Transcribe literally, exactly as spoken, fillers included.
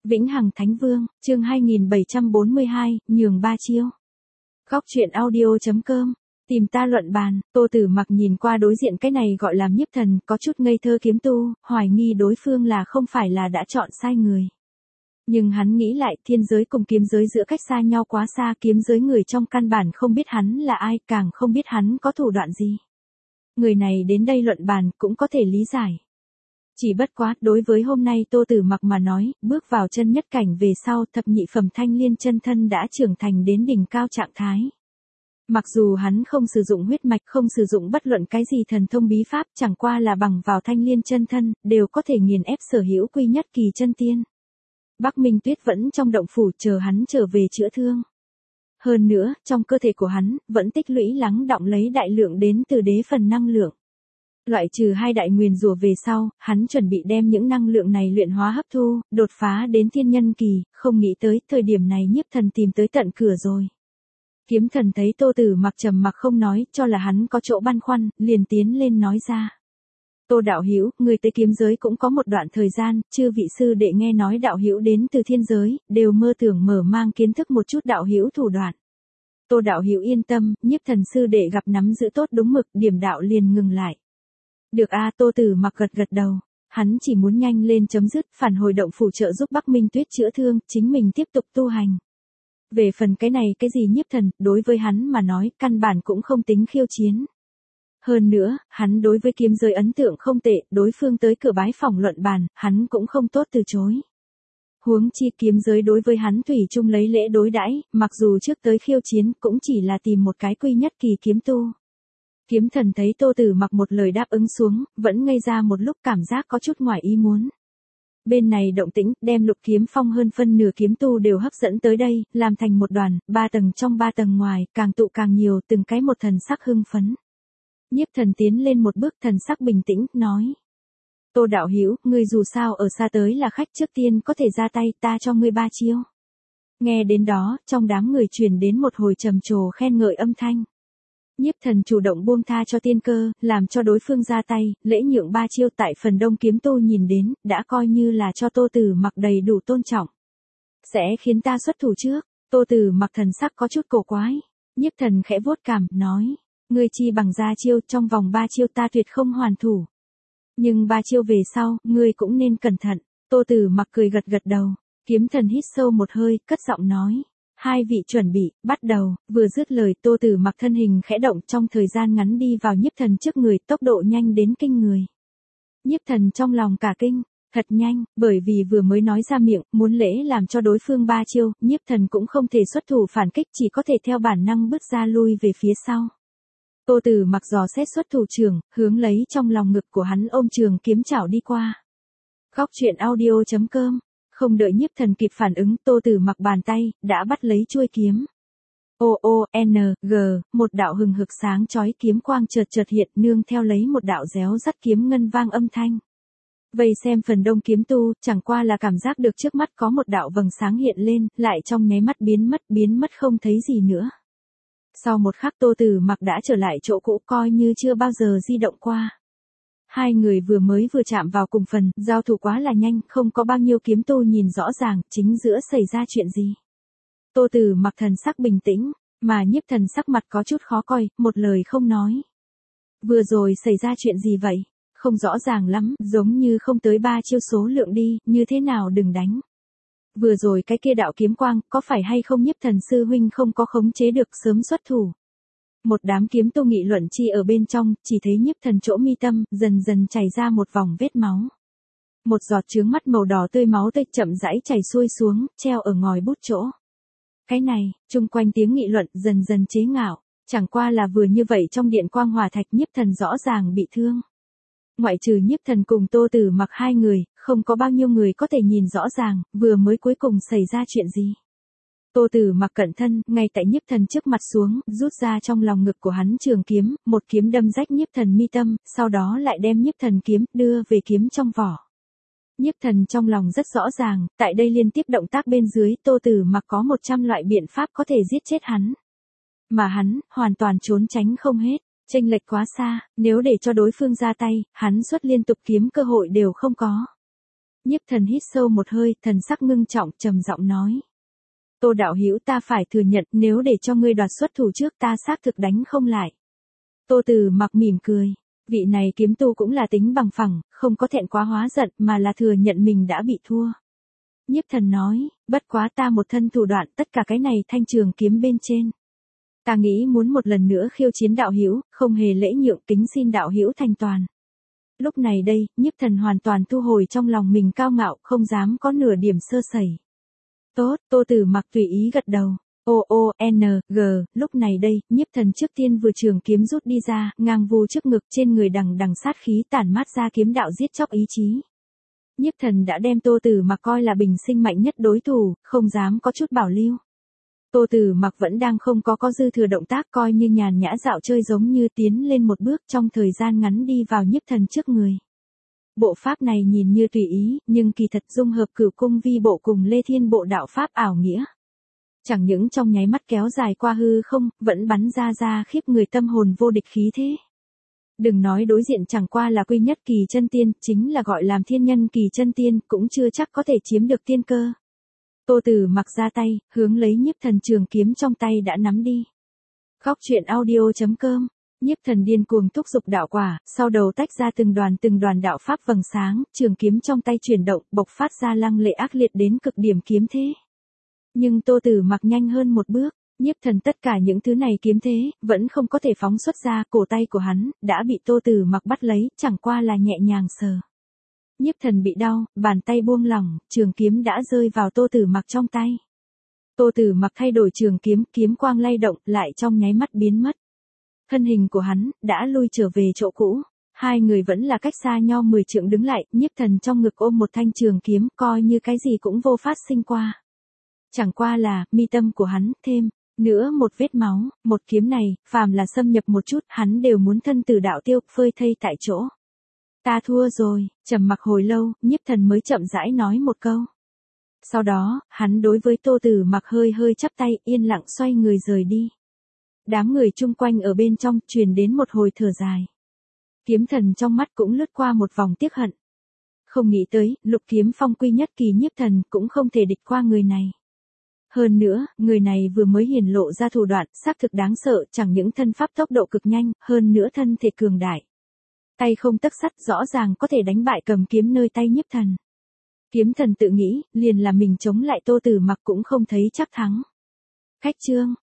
Vĩnh Hằng Thánh Vương, chương hai nghìn bảy trăm bốn mươi hai, nhường ba chiêu. Góc truyện audio chấm com, tìm ta luận bàn. Tô Tử Mặc nhìn qua đối diện cái này gọi là nhiếp thần, có chút ngây thơ kiếm tu, hoài nghi đối phương là không phải là đã chọn sai người. Nhưng hắn nghĩ lại, thiên giới cùng kiếm giới giữa cách xa nhau quá xa, kiếm giới người trong căn bản không biết hắn là ai, càng không biết hắn có thủ đoạn gì. Người này đến đây luận bàn cũng có thể lý giải. Chỉ bất quá, đối với hôm nay Tô Tử Mặc mà nói, bước vào chân nhất cảnh về sau, thập nhị phẩm thanh liên chân thân đã trưởng thành đến đỉnh cao trạng thái. Mặc dù hắn không sử dụng huyết mạch, không sử dụng bất luận cái gì thần thông bí pháp, chẳng qua là bằng vào thanh liên chân thân, đều có thể nghiền ép sở hữu quy nhất kỳ chân tiên. Bắc Minh Tuyết vẫn trong động phủ chờ hắn trở về chữa thương. Hơn nữa, trong cơ thể của hắn, vẫn tích lũy lắng đọng lấy đại lượng đến từ đế phần năng lượng. Loại trừ hai đại nguyền rủa về sau, hắn chuẩn bị đem những năng lượng này luyện hóa hấp thu, đột phá đến thiên nhân kỳ, không nghĩ tới thời điểm này nhiếp thần tìm tới tận cửa rồi. Kiếm thần thấy Tô Tử Mặc trầm mặc không nói, cho là hắn có chỗ băn khoăn, liền tiến lên nói ra. Tô đạo hữu, người tới kiếm giới cũng có một đoạn thời gian, chư vị sư đệ nghe nói đạo hữu đến từ thiên giới, đều mơ tưởng mở mang kiến thức một chút đạo hữu thủ đoạn. Tô đạo hữu yên tâm, nhiếp thần sư đệ gặp nắm giữ tốt đúng mực, điểm đạo liền ngừng lại. Được a, Tô Tử Mặc gật gật đầu, hắn chỉ muốn nhanh lên chấm dứt, phản hồi động phủ trợ giúp Bắc Minh Tuyết chữa thương, chính mình tiếp tục tu hành. Về phần cái này cái gì nhiếp thần, đối với hắn mà nói, căn bản cũng không tính khiêu chiến. Hơn nữa, hắn đối với kiếm giới ấn tượng không tệ, đối phương tới cửa bái phòng luận bàn, hắn cũng không tốt từ chối. Huống chi kiếm giới đối với hắn thủy chung lấy lễ đối đãi, mặc dù trước tới khiêu chiến, cũng chỉ là tìm một cái quy nhất kỳ kiếm tu. Kiếm thần thấy Tô Tử Mặc một lời đáp ứng xuống, vẫn ngây ra một lúc cảm giác có chút ngoài ý muốn. Bên này động tĩnh, đem Lục Kiếm Phong hơn phân nửa kiếm tu đều hấp dẫn tới đây, làm thành một đoàn, ba tầng trong ba tầng ngoài, càng tụ càng nhiều, từng cái một thần sắc hưng phấn. Nhiếp thần tiến lên một bước, thần sắc bình tĩnh, nói. Tô đạo hữu, ngươi dù sao ở xa tới là khách, trước tiên có thể ra tay, ta cho ngươi ba chiêu. Nghe đến đó, trong đám người truyền đến một hồi trầm trồ khen ngợi âm thanh. Nhiếp thần chủ động buông tha cho tiên cơ, làm cho đối phương ra tay, lễ nhượng ba chiêu tại phần đông kiếm tu nhìn đến, đã coi như là cho Tô Tử Mặc đầy đủ tôn trọng. Sẽ khiến ta xuất thủ trước. Tô Tử Mặc thần sắc có chút cổ quái. Nhiếp thần khẽ vuốt cằm, nói. Ngươi chi bằng ra chiêu, trong vòng ba chiêu ta tuyệt không hoàn thủ. Nhưng ba chiêu về sau, ngươi cũng nên cẩn thận. Tô Tử Mặc cười gật gật đầu. Kiếm thần hít sâu một hơi, cất giọng nói. Hai vị chuẩn bị, bắt đầu. Vừa dứt lời, Tô Tử Mặc thân hình khẽ động, trong thời gian ngắn đi vào nhiếp thần trước người, tốc độ nhanh đến kinh người. Nhiếp thần trong lòng cả kinh, thật nhanh, bởi vì vừa mới nói ra miệng, muốn lễ làm cho đối phương ba chiêu, nhiếp thần cũng không thể xuất thủ phản kích, chỉ có thể theo bản năng bước ra lui về phía sau. Tô Tử Mặc dò xét xuất thủ trường, hướng lấy trong lòng ngực của hắn ôm trường kiếm chảo đi qua. Góc truyện audio chấm com. Không đợi nhiếp thần kịp phản ứng, Tô Tử Mặc bàn tay, đã bắt lấy chuôi kiếm. O O N G, một đạo hừng hực sáng chói kiếm quang chợt chợt hiện, nương theo lấy một đạo réo rắt kiếm ngân vang âm thanh. Vây xem phần đông kiếm tu, chẳng qua là cảm giác được trước mắt có một đạo vầng sáng hiện lên, lại trong nháy mắt biến mất, biến mất không thấy gì nữa. Sau một khắc Tô Tử Mặc đã trở lại chỗ cũ, coi như chưa bao giờ di động qua. Hai người vừa mới vừa chạm vào cùng phần, giao thủ quá là nhanh, không có bao nhiêu kiếm tu nhìn rõ ràng, chính giữa xảy ra chuyện gì. Tô Tử Mặc thần sắc bình tĩnh, mà nhiếp thần sắc mặt có chút khó coi, một lời không nói. Vừa rồi xảy ra chuyện gì vậy? Không rõ ràng lắm, giống như không tới ba chiêu số lượng đi, như thế nào đừng đánh. Vừa rồi cái kia đạo kiếm quang, có phải hay không nhiếp thần sư huynh không có khống chế được sớm xuất thủ. Một đám kiếm tu nghị luận chi ở bên trong, chỉ thấy nhiếp thần chỗ mi tâm, dần dần chảy ra một vòng vết máu. Một giọt chướng mắt màu đỏ tươi máu tươi chậm rãi chảy xuôi xuống, treo ở ngòi bút chỗ. Cái này, chung quanh tiếng nghị luận dần dần chế ngạo, chẳng qua là vừa như vậy trong điện quang hỏa thạch nhiếp thần rõ ràng bị thương. Ngoại trừ nhiếp thần cùng Tô Tử Mặc hai người, không có bao nhiêu người có thể nhìn rõ ràng, vừa mới cuối cùng xảy ra chuyện gì. Tô Tử Mặc cẩn thân, ngay tại nhiếp thần trước mặt xuống, rút ra trong lòng ngực của hắn trường kiếm, một kiếm đâm rách nhiếp thần mi tâm, sau đó lại đem nhiếp thần kiếm, đưa về kiếm trong vỏ. Nhiếp thần trong lòng rất rõ ràng, tại đây liên tiếp động tác bên dưới, Tô Tử Mặc có một trăm loại biện pháp có thể giết chết hắn. Mà hắn, hoàn toàn trốn tránh không hết, chênh lệch quá xa, nếu để cho đối phương ra tay, hắn xuất liên tục kiếm cơ hội đều không có. Nhiếp Thần hít sâu một hơi, thần sắc ngưng trọng, trầm giọng nói. Tô đạo hữu, ta phải thừa nhận, nếu để cho ngươi đoạt xuất thủ trước ta xác thực đánh không lại. Tô Tử Mặc mỉm cười. Vị này kiếm tu cũng là tính bằng phẳng, không có thẹn quá hóa giận mà là thừa nhận mình đã bị thua. Nhiếp Thần nói, bất quá ta một thân thủ đoạn, tất cả cái này thanh trường kiếm bên trên. Ta nghĩ muốn một lần nữa khiêu chiến đạo hữu, không hề lễ nhượng, kính xin đạo hữu thành toàn. Lúc này đây, Nhiếp Thần hoàn toàn thu hồi trong lòng mình cao ngạo, không dám có nửa điểm sơ sẩy. Tốt, Tô Tử Mặc tùy ý gật đầu. O O N G, lúc này đây, Nhiếp Thần trước tiên vừa trường kiếm rút đi ra, ngang vu trước ngực, trên người đằng đằng sát khí tản mát ra kiếm đạo giết chóc ý chí. Nhiếp Thần đã đem Tô Tử Mặc coi là bình sinh mạnh nhất đối thủ, không dám có chút bảo lưu. Tô Tử Mặc vẫn đang không có có dư thừa động tác, coi như nhàn nhã dạo chơi, giống như tiến lên một bước, trong thời gian ngắn đi vào Nhiếp Thần trước người. Bộ pháp này nhìn như tùy ý, nhưng kỳ thật dung hợp Cửu Cung vi bộ cùng Lê Thiên bộ đạo pháp ảo nghĩa. Chẳng những trong nháy mắt kéo dài qua hư không, vẫn bắn ra ra khiếp người tâm hồn vô địch khí thế. Đừng nói đối diện chẳng qua là quy nhất kỳ chân tiên, chính là gọi làm thiên nhân kỳ chân tiên, cũng chưa chắc có thể chiếm được tiên cơ. Tô Tử Mặc ra tay, hướng lấy Nhiếp Thần trường kiếm trong tay đã nắm đi. Góc truyện audio chấm com. Nhiếp Thần điên cuồng thúc giục đạo quả, sau đầu tách ra từng đoàn từng đoàn đạo pháp vầng sáng, trường kiếm trong tay chuyển động, bộc phát ra lăng lệ ác liệt đến cực điểm kiếm thế. Nhưng Tô Tử Mặc nhanh hơn một bước, Nhiếp Thần tất cả những thứ này kiếm thế, vẫn không có thể phóng xuất ra, cổ tay của hắn, đã bị Tô Tử Mặc bắt lấy, chẳng qua là nhẹ nhàng sờ. Nhiếp Thần bị đau, bàn tay buông lỏng, trường kiếm đã rơi vào Tô Tử Mặc trong tay. Tô Tử Mặc thay đổi trường kiếm, kiếm quang lay động, lại trong nháy mắt biến mất. Thân hình của hắn, đã lui trở về chỗ cũ. Hai người vẫn là cách xa nhau mười trượng đứng lại, Nhiếp Thần trong ngực ôm một thanh trường kiếm, coi như cái gì cũng vô phát sinh qua. Chẳng qua là, mi tâm của hắn, thêm, nữa một vết máu, một kiếm này, phàm là xâm nhập một chút, hắn đều muốn thân tử đạo tiêu, phơi thây tại chỗ. Ta thua rồi, trầm mặc hồi lâu, Nhiếp Thần mới chậm rãi nói một câu. Sau đó, hắn đối với Tô Tử Mặc hơi hơi chắp tay, yên lặng xoay người rời đi. Đám người chung quanh ở bên trong, truyền đến một hồi thở dài. Kiếm Thần trong mắt cũng lướt qua một vòng tiếc hận. Không nghĩ tới, Lục Kiếm Phong quy nhất kỳ Nhiếp Thần cũng không thể địch qua người này. Hơn nữa, người này vừa mới hiển lộ ra thủ đoạn, xác thực đáng sợ, chẳng những thân pháp tốc độ cực nhanh, hơn nữa thân thể cường đại. Tay không tấc sắt, rõ ràng có thể đánh bại cầm kiếm nơi tay Nhiếp Thần. Kiếm Thần tự nghĩ, liền là mình chống lại Tô Tử Mặc cũng không thấy chắc thắng. Khách trương,